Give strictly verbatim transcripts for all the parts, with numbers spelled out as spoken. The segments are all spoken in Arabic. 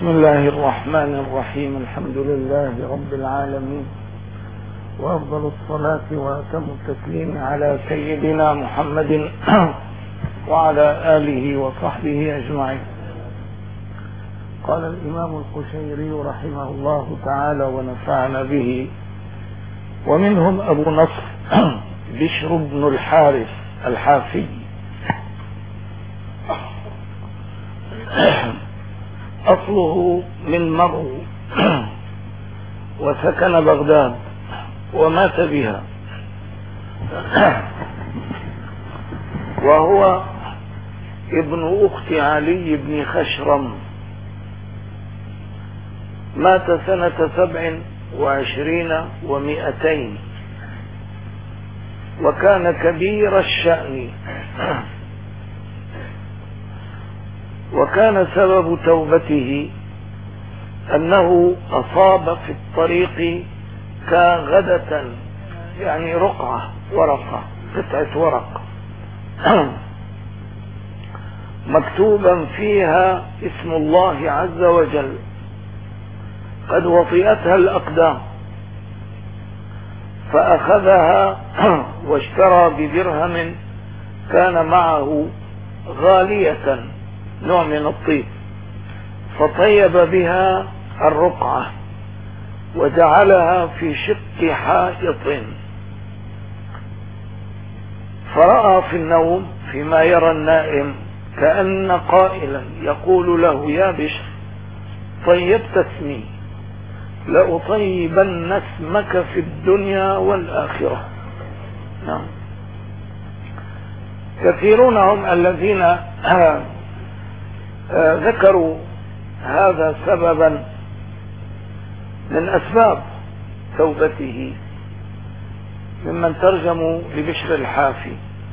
بسم الله الرحمن الرحيم. الحمد لله رب العالمين، وأفضل الصلاة وأتم التسليم على سيدنا محمد وعلى آله وصحبه أجمعين. قال الإمام القشيري رحمه الله تعالى ونفعنا به: ومنهم أبو نصر بشر بن الحارث الحافي، أصله من مرو وسكن بغداد ومات بها، وهو ابن أخت علي بن خشرم، مات سنة سبع وعشرين ومئتين، وكان كبير الشأن، وكان سبب توبته أنه أصاب في الطريق كغدة، يعني رقعة ورقة قطعة ورق مكتوبا فيها اسم الله عز وجل، قد وطئتها الأقدام، فأخذها واشترى بدرهم كان معه غالية نوع من الطيب، فطيب بها الرقعة وجعلها في شق حائط، فرأى في النوم فيما يرى النائم كأن قائلا يقول له: يا بشر طيبت اسمي، لأطيبن اسمك في الدنيا والآخرة. نعم. كثيرون هم الذين ذكروا هذا سببا من أسباب توبته ممن ترجموا لبشر الحافي،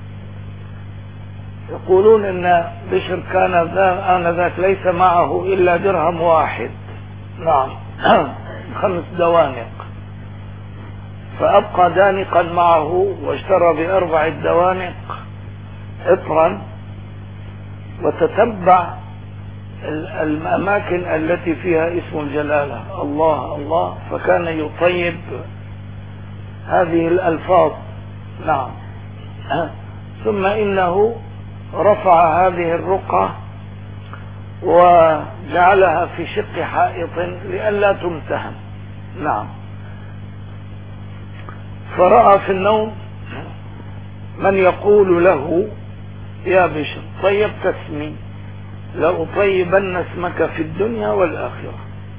يقولون إن بشر كان آنذاك ليس معه إلا درهم واحد، نعم، خمس دوانق، فأبقى دانقا معه واشترى بأربع دوانق عطرا، وتتبع الأماكن التي فيها اسم الجلالة الله الله، فكان يطيب هذه الألفاظ. نعم. ثم إنه رفع هذه الرقعة وجعلها في شق حائط لئلا تمتهن. نعم. فرأى في النوم من يقول له: يا بشر طيبت اسمي، لأطيبن اسمك في الدنيا والآخرة.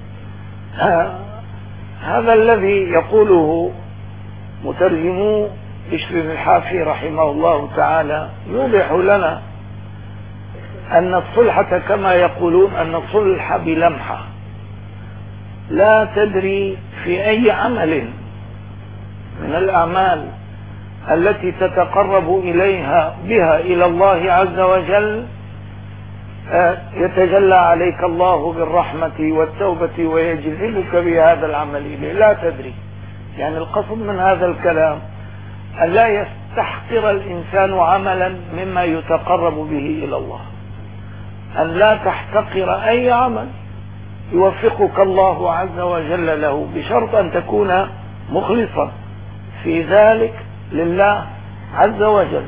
هذا الذي يقوله مترجمو بشر الحافي رحمه الله تعالى يوضح لنا أن الصلحة كما يقولون أن الصلح بلمحة، لا تدري في أي عمل من الأعمال التي تتقرب إليها بها إلى الله عز وجل يتجلى عليك الله بالرحمة والتوبة ويجذبك بهذا العمل إليه، لا تدري. يعني القصد من هذا الكلام أن لا يستحقر الإنسان عملا مما يتقرب به إلى الله، أن لا تحتقر أي عمل يوفقك الله عز وجل له، بشرط أن تكون مخلصا في ذلك لله عز وجل.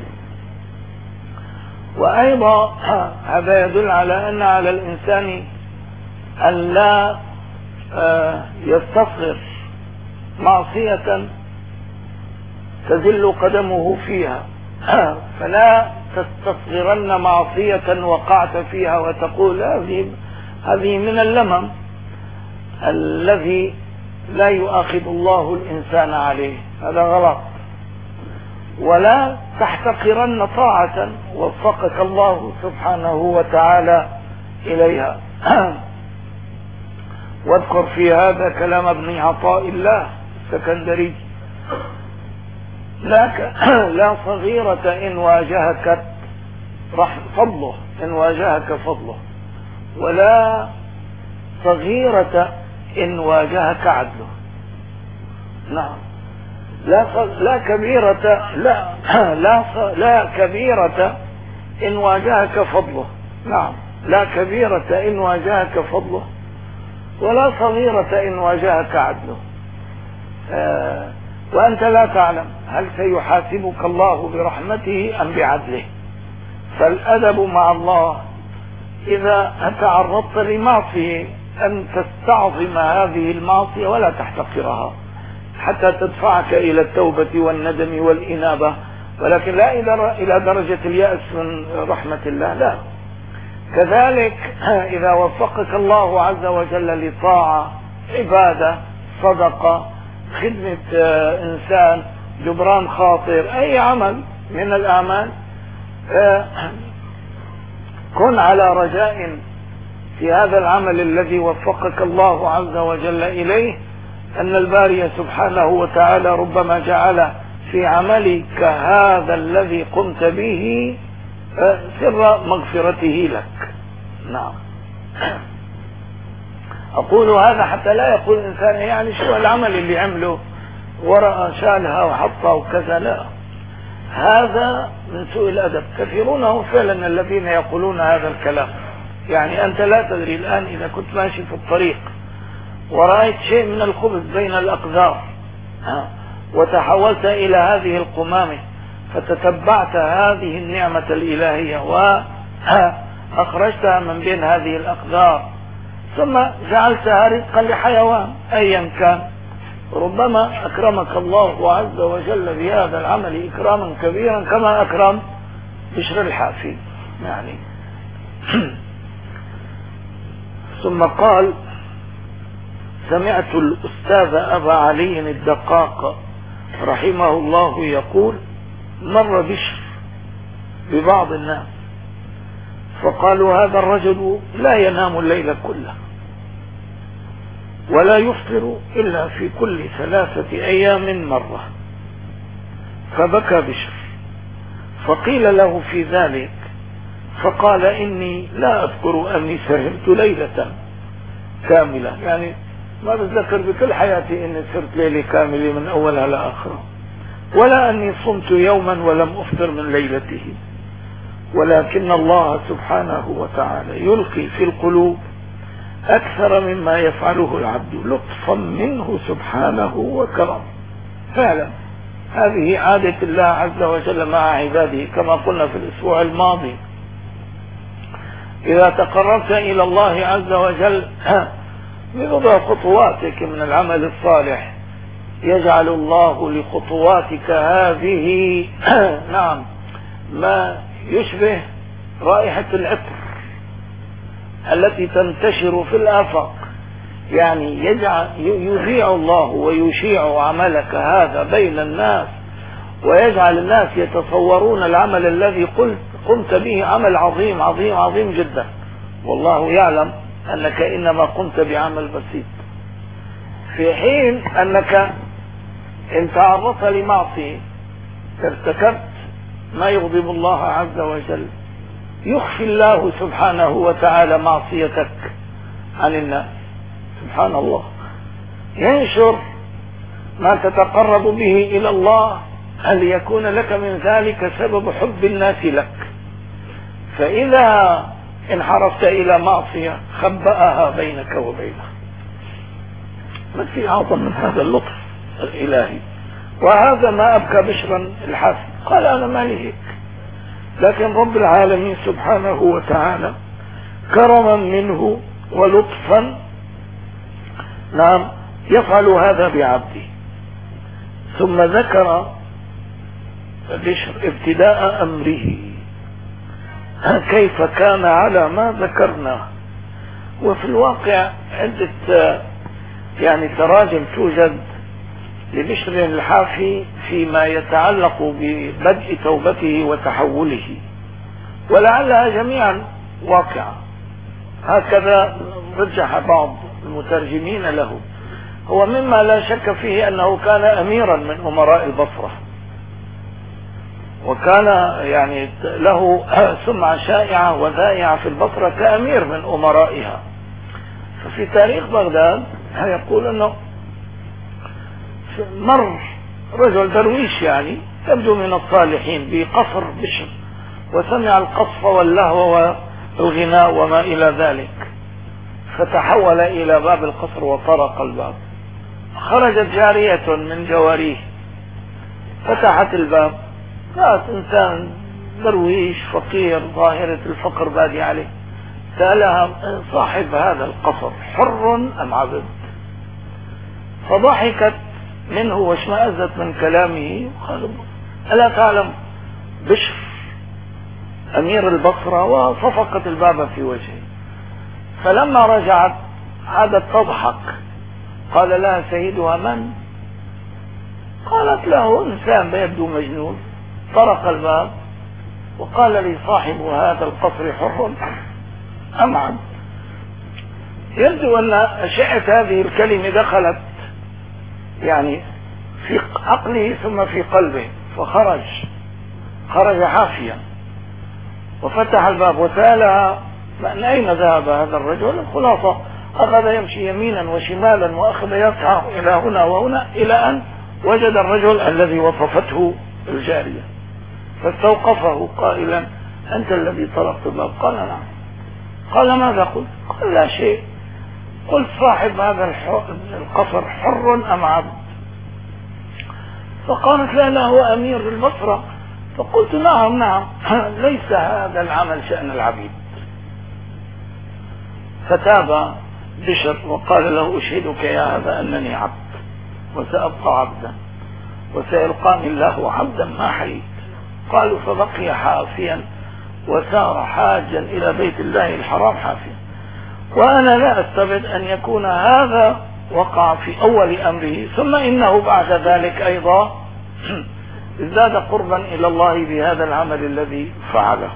وأيضا هذا يدل على أن على الإنسان أن لا يستصغر معصية تذل قدمه فيها، فلا تستصغرن معصية وقعت فيها وتقول هذه هذه من اللمم الذي لا يؤاخذ الله الإنسان عليه، هذا غلط. ولا تحتقرن طاعة وفقك الله سبحانه وتعالى إليها. واذكر في هذا كلام ابن عطاء الله السكندري: لا, لا صغيرة إن واجهك فضله إن واجهك فضله، ولا صغيرة إن واجهك عدله. نعم. لا لا كبيرة لا لا لا كبيرة إن واجهك فضله. نعم. لا كبيرة إن واجهك فضله، ولا صغيرة إن واجهك عدله. آه وأنت لا تعلم هل سيحاسبك الله برحمته أم بعدله. فالأدب مع الله إذا تعرضت لمعصية أن تستعظم هذه المعصية ولا تحتقرها حتى تدفعك إلى التوبة والندم والإنابة، ولكن لا إلى درجة اليأس من رحمة الله، لا. كذلك إذا وفقك الله عز وجل لطاعة، عبادة، صدقة، خدمة إنسان، جبران خاطر، أي عمل من الأعمال، كن على رجاء في هذا العمل الذي وفقك الله عز وجل إليه أن الباري سبحانه وتعالى ربما جعل في عملك هذا الذي قمت به سر مغفرته لك. نعم. أقول هذا حتى لا يقول الإنسان يعني شو العمل اللي عمله ورقة شالها وحطها وكذا، لا، هذا من سوء الأدب. كثيرون هم فعلا الذين يقولون هذا الكلام. يعني أنت لا تدري الآن إذا كنت ماشي في الطريق ورأيت شيء من الخبز بين الأقدار وتحولت إلى هذه القمامة فتتبعت هذه النعمة الإلهية وأخرجتها من بين هذه الأقدار ثم جعلتها رزقا لحيوان أيا كان، ربما أكرمك الله عز وجل بهذا العمل إكراما كبيرا كما أكرم بشر الحافي يعني. ثم قال: سمعت الأستاذ أبا علي الدقاق رحمه الله يقول: مر بشر ببعض الناس فقالوا: هذا الرجل لا ينام الليل كله ولا يفطر إلا في كل ثلاثة أيام مرة. فبكى بشر، فقيل له في ذلك فقال: إني لا أذكر أني سهرت ليلة كاملة، يعني ما بتذكر بكل حياتي أني سهرت ليلة كاملة من أولها لآخرها، ولا أني صمت يوما ولم أفطر من ليلته، ولكن الله سبحانه وتعالى يلقي في القلوب أكثر مما يفعله العبد لطفا منه سبحانه وكرم. فعلا هذه عادة الله عز وجل مع عباده، كما قلنا في الأسبوع الماضي: إذا تقربت إلى الله عز وجل بوضع خطواتك من العمل الصالح يجعل الله لخطواتك هذه نعم ما يشبه رائحة العطر التي تنتشر في الآفاق، يعني يجعل يذيع الله ويشيع عملك هذا بين الناس، ويجعل الناس يتصورون العمل الذي قلت قمت به عمل عظيم عظيم عظيم جدا، والله يعلم أنك إنما قمت بعمل بسيط، في حين أنك إن تعرضت لمعصية ارتكبت ما يغضب الله عز وجل، يخفي الله سبحانه وتعالى معصيتك عن الناس، سبحان الله، ينشر ما تتقرب به إلى الله هل يكون لك من ذلك سبب حب الناس لك. فإذا انحرفت إلى معصية خبأها بينك وبينه. ما في أعظم من هذا اللطف الإلهي. وهذا ما أبكى بشرا الحافي، قال: أنا مالي هيك، لكن رب العالمين سبحانه وتعالى كرما منه ولطفا نعم يفعل هذا بعبده. ثم ذكر بشر ابتداء أمره كيف كان على ما ذكرنا. وفي الواقع عدة يعني تراجم توجد لبشر الحافي فيما يتعلق ببدء توبته وتحوله، ولعلها جميعا واقعة، هكذا رجح بعض المترجمين له. هو مما لا شك فيه أنه كان أميرا من أمراء البصرة، وكان يعني له سمعة شائعة وذائعة في البصرة كأمير من أمرائها. ففي تاريخ بغداد يقول أنه مر رجل درويش يعني يبدو من الصالحين بقصر بشر، وسمع القصف واللهو والغناء وما إلى ذلك، فتحول إلى باب القصر وطرق الباب. خرجت جارية من جواريه فتحت الباب، كانت إنسان درويش فقير ظاهرة الفقر بادي عليه. سألها صاحب هذا القصر حر أم عبد؟ فضحكت منه واشمأزت من كلامه وقال ألا تعلم بشر أمير البصرة؟ وصفقت الباب في وجهه. فلما رجعت عادت تضحك. قال لها سيدها من؟ قالت له إنسان يبدو مجنون. طرق الباب وقال لي صاحب هذا القصر حر أم عبد؟ يبدو أن أشعة هذه الكلمة دخلت يعني في عقله ثم في قلبه، فخرج خرج حافيا وفتح الباب وسألها من أين ذهب هذا الرجل؟ الخلاصة أخذ يمشي يمينا وشمالا وأخذ يسعى إلى هنا وهنا إلى أن وجد الرجل الذي وصفته الجارية، فاستوقفه قائلا أنت الذي طرقت الباب؟ قال نعم. قال ماذا قلت؟ قال لا شيء، قلت صاحب هذا القصر حر أم عبد؟ فقالت لا لا هو أمير البصرة. فقلت نعم نعم ليس هذا العمل شأن العبيد. فتاب بشر وقال له أشهدك يا هذا أنني عبد وسأبقى عبدا وسيلقاني الله عبدا ما حييت. قالوا فبقي حافيا وسار حاجا إلى بيت الله الحرام حافيا. وأنا لا أستبعد أن يكون هذا وقع في أول أمره، ثم إنه بعد ذلك أيضا ازداد قربا إلى الله بهذا العمل الذي فعله.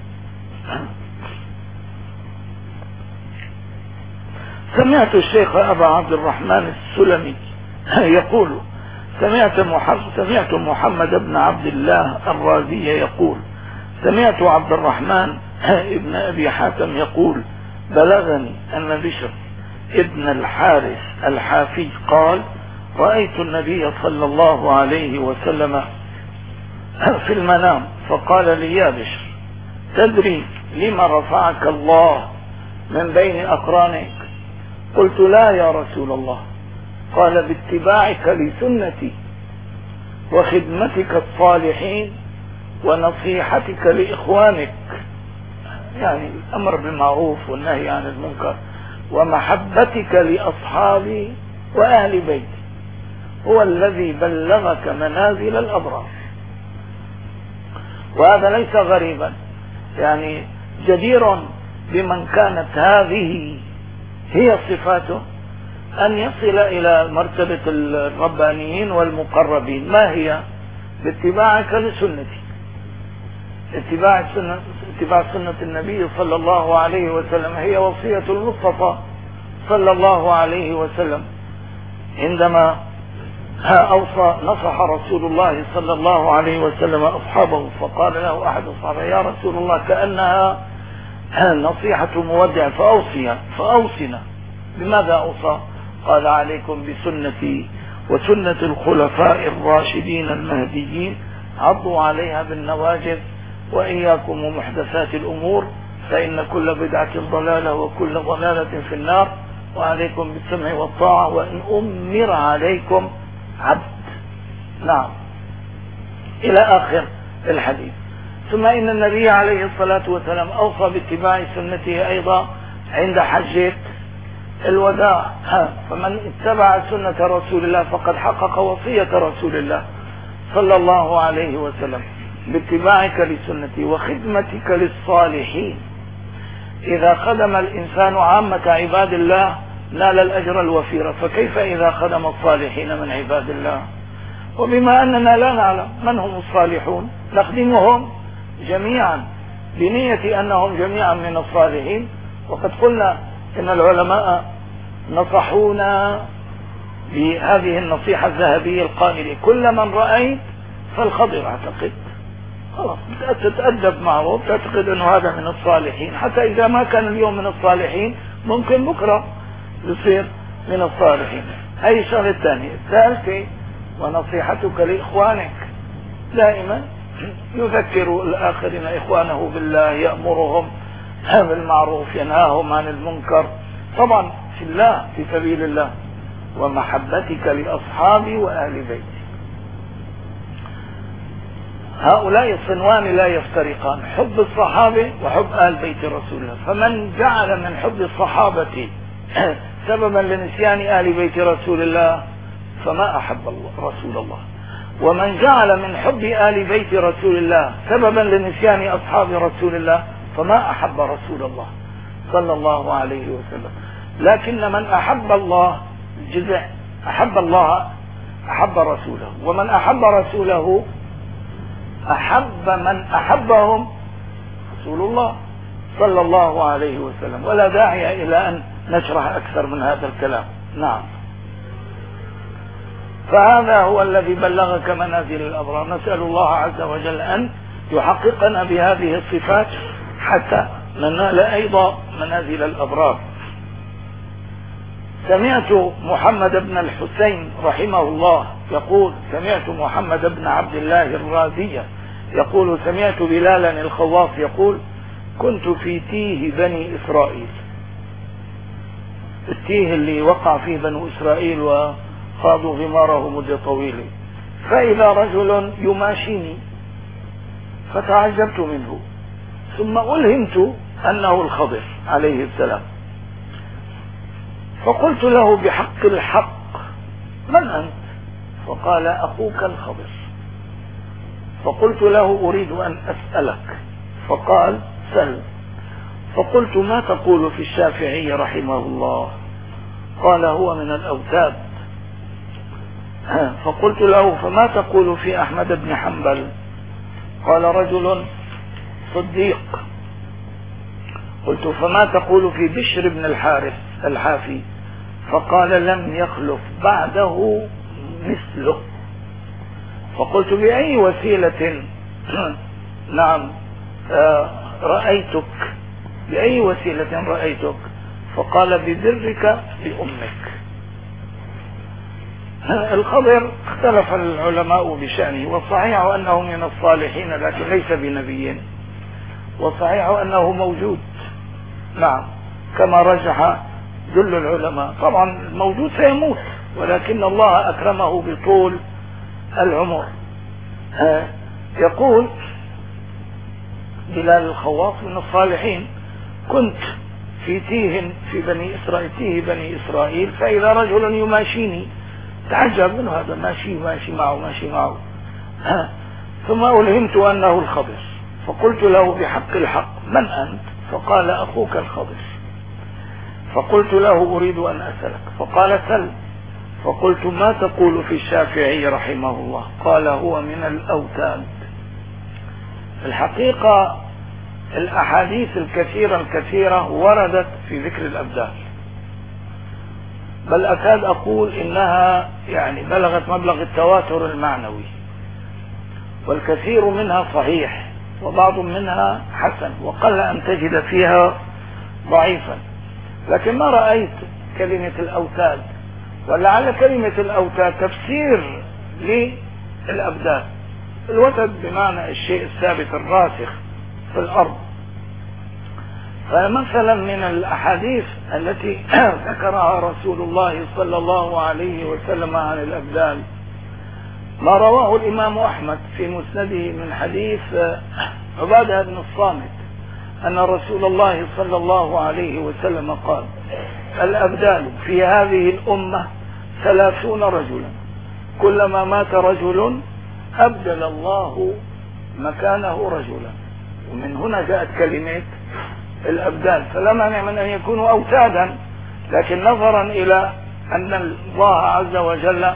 سمعت الشيخ أبا عبد الرحمن السلمي يقول سمعت محمد, سمعت محمد بن عبد الله الرازي يقول سمعت عبد الرحمن ابن أبي حاتم يقول بلغني أن بشر ابن الحارث الحافي قال رأيت النبي صلى الله عليه وسلم في المنام فقال لي يا بشر تدري لما رفعك الله من بين أقرانك؟ قلت لا يا رسول الله. قال باتباعك لسنتي وخدمتك الصالحين ونصيحتك لإخوانك، يعني الأمر بالمعروف والنهي عن المنكر، ومحبتك لأصحابي وأهل بيتي هو الذي بلغك منازل الأبرار. وهذا ليس غريبا، يعني جدير بمن كانت هذه هي صفاته أن يصل إلى مرتبة الربانيين والمقربين. ما هي؟ باتباعك لسنتي، اتباع سنة, اتباع سنة النبي صلى الله عليه وسلم هي وصية المصطفى صلى الله عليه وسلم. عندما أوصى نصح رسول الله صلى الله عليه وسلم أصحابه فقال له أحد أصحابه يا رسول الله كأنها نصيحة مودع فأوصيها فأوصنا. بماذا أوصى؟ قال عليكم بسنتي وسنة الخلفاء الراشدين المهديين عضوا عليها بالنواجذ وإياكم ومحدثات الأمور فإن كل بدعة ضلالة وكل ضلالة في النار وعليكم بالسمع والطاعة وإن أمر عليكم عبد. نعم إلى آخر الحديث. ثم إن النبي عليه الصلاة والسلام أوصى باتباع سنته أيضا عند حجة الوداع. فمن اتبع سنة رسول الله فقد حقق وصية رسول الله صلى الله عليه وسلم باتباعك لسنتي وخدمتك للصالحين. إذا خدم الإنسان عامة عباد الله نال الأجر الوفير، فكيف إذا خدم الصالحين من عباد الله؟ وبما أننا لا نعلم من هم الصالحون نخدمهم جميعا بنية أنهم جميعا من الصالحين. وقد قلنا إن العلماء نصحونا بهذه النصيحة الذهبية القائلة كل من رأيت فالخضر اعتقد، خلاص تتأدب معه وتعتقد أنه هذا من الصالحين، حتى إذا ما كان اليوم من الصالحين ممكن بكرة يصير من الصالحين. هذه الشغلة الثانية. الثالثة ونصيحتك لإخوانك، دائما يذكر الآخرين إخوانه بالله، يأمرهم بالمعروف ينهاهم عن المنكر، طبعا في الله، في سبيل الله. ومحبتك لأصحابي وأهل بيتي. هؤلاء الصنوان لا يفترقان، حب الصحابة وحب أهل بيت رسول الله. فمن جعل من حب الصحابة سببا لنسيان أهل بيت رسول الله فما أحب الله رسول الله، ومن جعل من حب آل بيت رسول الله سببا لنسيان أصحاب رسول الله فما أحب رسول الله صلى الله عليه وسلم. لكن من أحب الله جزع، أحب الله أحب رسوله، ومن أحب رسوله أحب من أحبهم رسول الله صلى الله عليه وسلم. ولا داعي إلى أن نشرح أكثر من هذا الكلام. نعم. فهذا هو الذي بلغك منازل الأبرار. نسأل الله عز وجل أن يحققنا بهذه الصفات حتى ننال أيضا منازل الأبرار. سمعت محمد بن الحسين رحمه الله يقول، سمعت محمد بن عبد الله الرازية يقول سمعت بلالا الخواص يقول كنت في تيه بني إسرائيل. التيه اللي وقع فيه بنو إسرائيل وخاضوا غماره مدة طويلة، فإذا رجل يماشيني فتعجبت منه، ثم ألهمت أنه الخضر عليه السلام، فقلت له بحق الحق من أنت؟ فقال أخوك الخضر. فقلت له أريد أن أسألك، فقال سل. فقلت ما تقول في الشافعي رحمه الله؟ قال هو من الأوتاد. فقلت له فما تقول في أحمد بن حنبل؟ قال رجل صديق. قلت فما تقول في بشر بن الحارث الحافي؟ فقال لم يخلف بعده مثله. فقلت بأي وسيلة نعم رأيتك، بأي وسيلة رأيتك؟ فقال ببرك لأمك. الخضر اختلف العلماء بشأنه، والصحيح أنه من الصالحين لكن ليس بنبي، والصحيح أنه موجود نعم كما رجح جل العلماء. طبعا الموجود سيموت، ولكن الله أكرمه بطول العمر. يقول بلال الخواص من الصالحين كنت في تيه في بني إسرائيل تيه بني إسرائيل فإذا رجل يماشيني، تعجب منه هذا ماشي ماشي معه ماشي معه ثم ألهمت أنه الخضر، فقلت له بحق الحق من أنت؟ فقال أخوك الخضر. فقلت له أريد أن أسألك، فقال سل. فقلت ما تقول في الشافعي رحمه الله؟ قال هو من الأوتاد. الحقيقة الأحاديث الكثيرة الكثيرة وردت في ذكر الأبدال، بل أكاد أقول إنها يعني بلغت مبلغ التواتر المعنوي، والكثير منها صحيح وبعض منها حسن، وقل أن تجد فيها ضعيفا. لكن ما رأيت كلمة الأوتاد، ولعل كلمة الأوتاد تفسير للأبدال. الوتد بمعنى الشيء الثابت الراسخ في الأرض. فمثلا من الأحاديث التي ذكرها رسول الله صلى الله عليه وسلم عن الأبدال ما رواه الإمام أحمد في مسنده من حديث عبادة بن الصامت أن رسول الله صلى الله عليه وسلم قال الأبدال في هذه الأمة ثلاثون رجلا، كلما مات رجل أبدل الله مكانه رجلا. ومن هنا جاءت كلمة الأبدال، فلا مانع من أن يكونوا أوتادا، لكن نظرا إلى أن الله عز وجل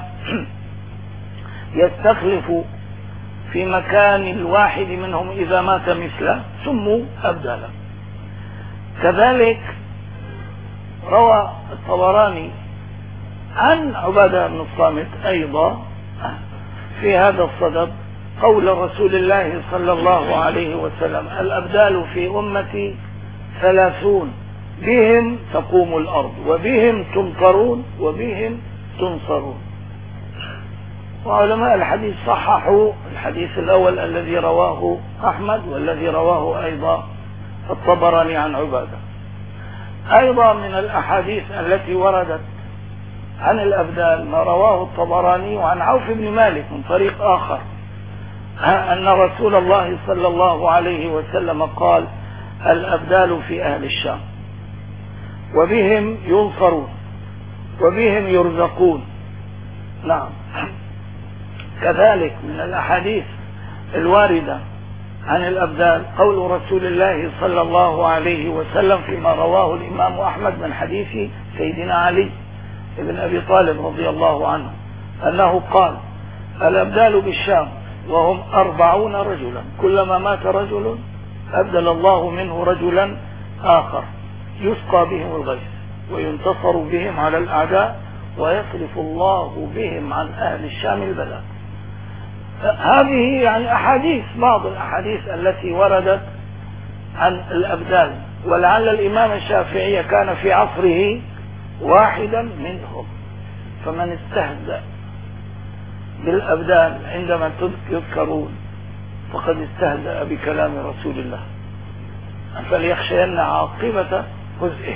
يستخلف في مكان الواحد منهم إذا مات مثله سموا أبدالا. كذلك روى الطبراني عن عبادة بن الصامت أيضا في هذا الصدد قول رسول الله صلى الله عليه وسلم الأبدال في أمتي ثلاثون بهم تقوم الأرض وبهم تمطرون وبهم تنصرون. وعلماء الحديث صححوا الحديث الأول الذي رواه أحمد والذي رواه أيضا الطبراني عن عبادة. أيضا من الأحاديث التي وردت عن الأبدال ما رواه الطبراني عن عوف بن مالك من طريق آخر أن رسول الله صلى الله عليه وسلم قال: الأبدال في أهل الشام وبهم ينصرون وبهم يرزقون. نعم. كذلك من الأحاديث الواردة عن الأبدال قول رسول الله صلى الله عليه وسلم فيما رواه الإمام أحمد من حديث سيدنا علي بن أبي طالب رضي الله عنه أنه قال: الأبدال بالشام وهم أربعون رجلا، كلما مات رجل أبدل الله منه رجلا آخر يسقى بهم الغيث وينتصر بهم على الأعداء ويصرف الله بهم عن أهل الشام البلاء. هذه يعني أحاديث، بعض الأحاديث التي وردت عن الأبدال، ولعل الإمام الشافعي كان في عصره واحدا منهم، فمن استهزأ بالأبدال عندما يذكرون فقد استهزأ بكلام رسول الله، فليخشين عاقبة هزئه.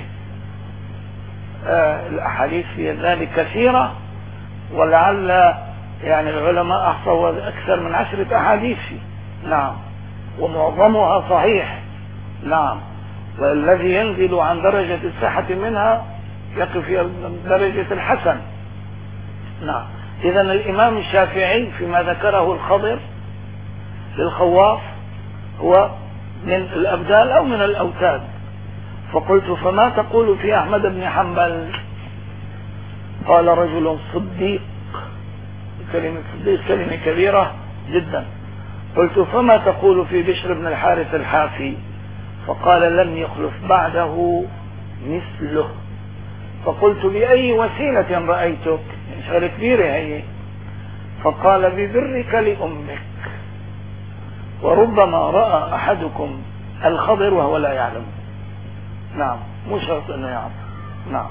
آه الأحاديث في ذلك كثيرة، ولعل يعني العلماء أحصوا أكثر من عشرة أحاديث فيه. نعم. ومعظمها صحيح. نعم. والذي ينزل عن درجة الصحة منها يقف في درجة الحسن. نعم. إذن الإمام الشافعي فيما ذكره الخضر للخواف هو من الأبدال أو من الأوتاد. فقلت: فما تقول في أحمد بن حنبل؟ قال: رجل صديق. كلمة صديق كلمة كبيرة جدا. قلت: فما تقول في بشر بن الحارث الحافي؟ فقال: لم يخلف بعده مثله. فقلت: بأي وسيلة رأيتك؟ شغلة كبيرة هي. فقال: ببرك لأمك، وربما رأى أحدكم الخضر وهو لا يعلم. نعم. مو شرط أنه يعرف. نعم.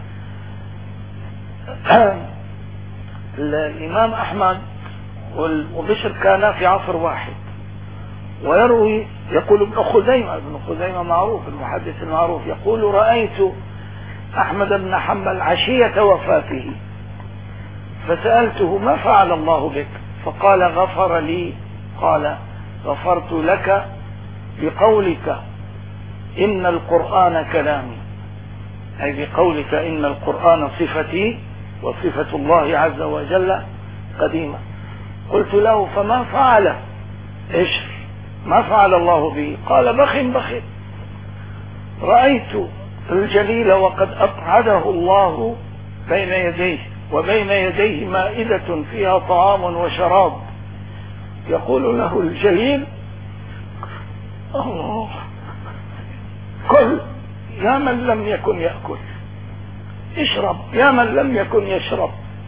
الإمام أحمد وبشر كانا في عصر واحد، ويروي يقول ابن خزيمة ابن خزيمة معروف المحدث المعروف يقول: رأيت أحمد بن حنبل عشية وفاته فسألته: ما فعل الله بك؟ فقال: غفر لي. قال: غفرت لك بقولك إن القرآن كلامي، أي بقولك إن القرآن صفتي وصفة الله عز وجل قديمة. قلت له: فما فعل إيش ما فعل الله به؟ قال: بخ بخ. رأيت الجليل وقد أقعده الله بين يديه، وبين يديه مائدة فيها طعام وشراب، يقول له الجليل: الله، كل يا من لم يكن يأكل، اشرب يا من لم يكن يشرب،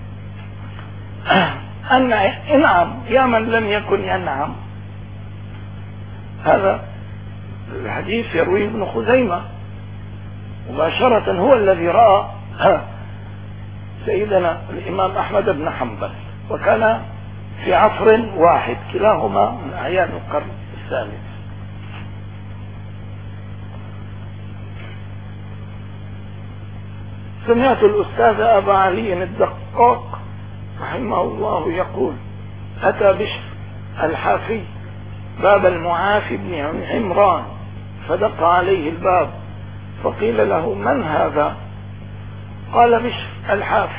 انعم يا من لم يكن ينعم. هذا الحديث يرويه ابن خزيمة مباشرة، هو الذي رأى سيدنا الإمام أحمد بن حنبل، وكان في عصر واحد، كلاهما من أعيان القرن الثالث. سمعت الأستاذ أبا علي الدقاق رحمه الله يقول: أتى بشر الحافي باب المعافي بن عمران فدق عليه الباب، فقيل له: من هذا؟ قال: بشر الحافي.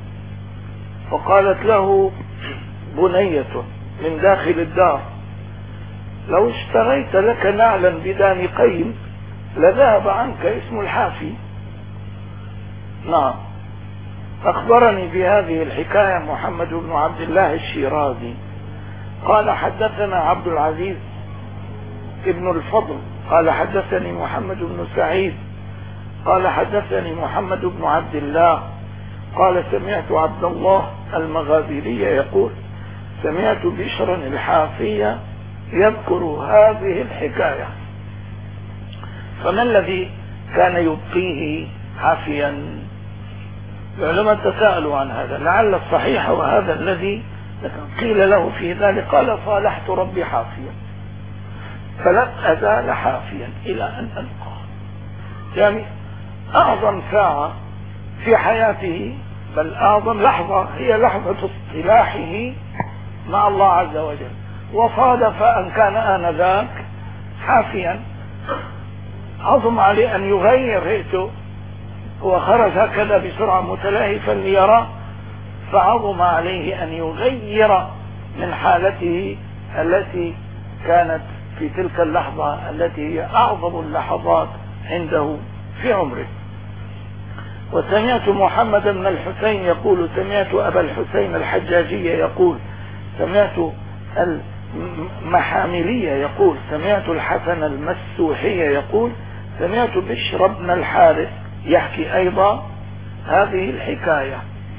فقالت له بنية من داخل الدار: لو اشتريت لك نعلا بدانقين لذهب عنك اسم الحافي. نعم. أخبرني بهذه الحكاية محمد بن عبد الله الشيرازي قال: حدثنا عبد العزيز ابن الفضل قال: حدثني محمد بن سعيد قال: حدثني محمد بن عبد الله قال: سمعت عبد الله المغازيلي يقول: سمعت بشرا الحافية يذكر هذه الحكاية. فما الذي كان يبقيه حافيا؟ العلماء تساءلوا عن هذا، لعل الصحيح وهذا الذي قيل له في ذلك. قال: صالحت ربي حافيا فلن أزال حافيا إلى أن ألقاه. يعني أعظم ساعة في حياته، بل أعظم لحظة، هي لحظة اصطلاحه مع الله عز وجل. وصادف أن كان آنذاك حافيا، عظم عليه أن يغير هيئته، وخرج هكذا بسرعة متلهفا ليرى، فعظم عليه أن يغير من حالته التي كانت في تلك اللحظة التي هي أعظم اللحظات عنده في عمره. وسمعت محمد بن الحسين يقول، سمعت أبا الحسين الحجاجية يقول، سمعت المحاملية يقول، سمعت الحسن المسوحية يقول، سمعت بشر بن الحارث يحكي أيضا هذه الحكاية.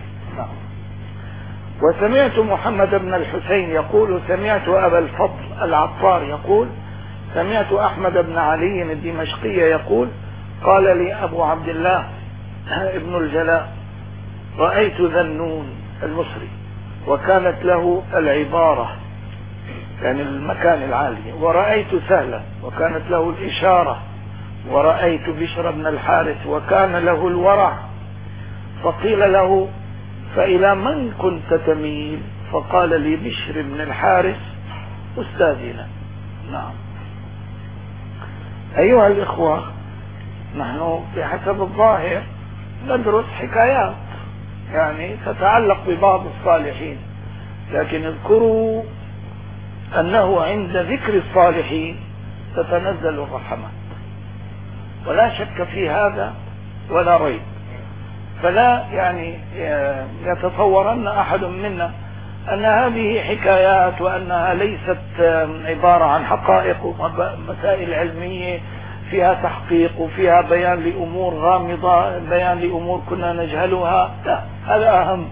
وسمعت محمد بن الحسين يقول، سمعت أبا الفضل العطار يقول، سمعت أحمد بن علي الدمشقي يقول، قال لي أبو عبد الله ابن الجلاء، رأيت ذنون المصري وكانت له العبارة، يعني المكان العالي، ورأيت سهلا وكانت له الإشارة، ورأيت بشر بن الحارث وكان له الورع. فقيل له فإلى من كنت تميل؟ فقال لي بشر بن الحارث أستاذنا. نعم. أيها الإخوة، نحن بحسب الظاهر ندرس حكايات يعني تتعلق ببعض الصالحين، لكن اذكروا أنه عند ذكر الصالحين تتنزل الرحمات، ولا شك في هذا ولا ريب. فلا يعني يتصورن أحد منا أن هذه حكايات وأنها ليست عبارة عن حقائق ومسائل علمية فيها تحقيق وفيها بيان لأمور غامضة، بيان لأمور كنا نجهلها. لا، هذا أهم.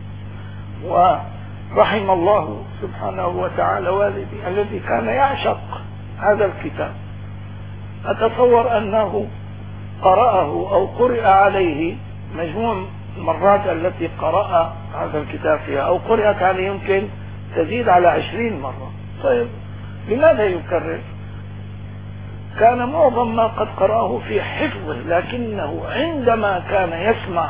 ورحم الله سبحانه وتعالى والدي الذي كان يعشق هذا الكتاب. أتصور أنه قرأه أو قرئ عليه مجموع المرات التي قرأ هذا الكتاب فيها، أو قرأت عليه يمكن تزيد على عشرين مرة. طيب لماذا يكرر؟ كان معظم ما قد قرأه في حفظه، لكنه عندما كان يسمع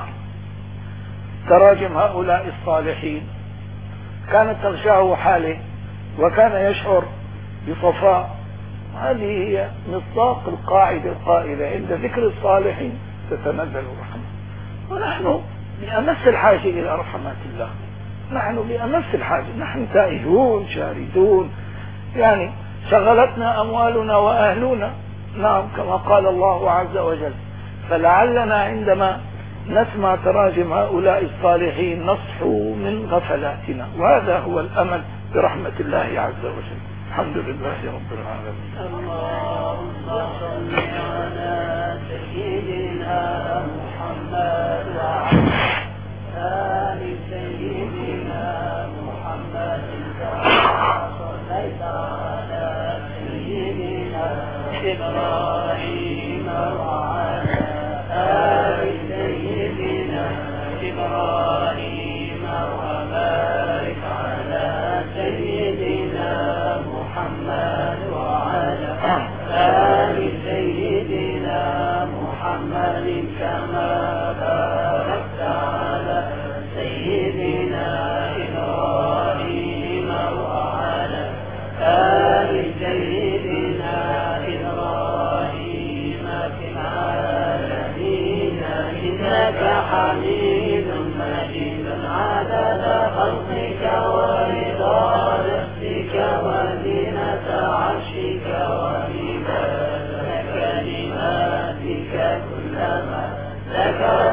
تراجم هؤلاء الصالحين كانت تغشاه حاله وكان يشعر بصفاء. هذه هي مصداق القاعدة القائلة عند ذكر الصالحين تتنزل الرحمة. ونحن بأمس الحاجة إلى رحمات الله، نحن بأمس الحاجة، نحن تائهون شاردون، يعني شغلتنا أموالنا وأهلنا. نعم، كما قال الله عز وجل، فلعلنا عندما نسمع تراجم هؤلاء الصالحين نصحو من غفلاتنا، وهذا هو الأمل برحمة الله عز وجل. الحمد لله رب العالمين. اللهم صل على سيدنا محمد وعلى آل سيدنا محمد كما صليت على سيدنا إبراهيم وعلى آل سيدنا إبراهيم وبارك على سيدنا محمد وعلى آل سيدنا محمد كما باركت على سيدنا إبراهيم وعلى آل سيدنا إبراهيم في العالمين إنك حميد مجيد عدد خلقك ورضا نفسك وزنة عرشك ومداد كلماتك كلما ذكر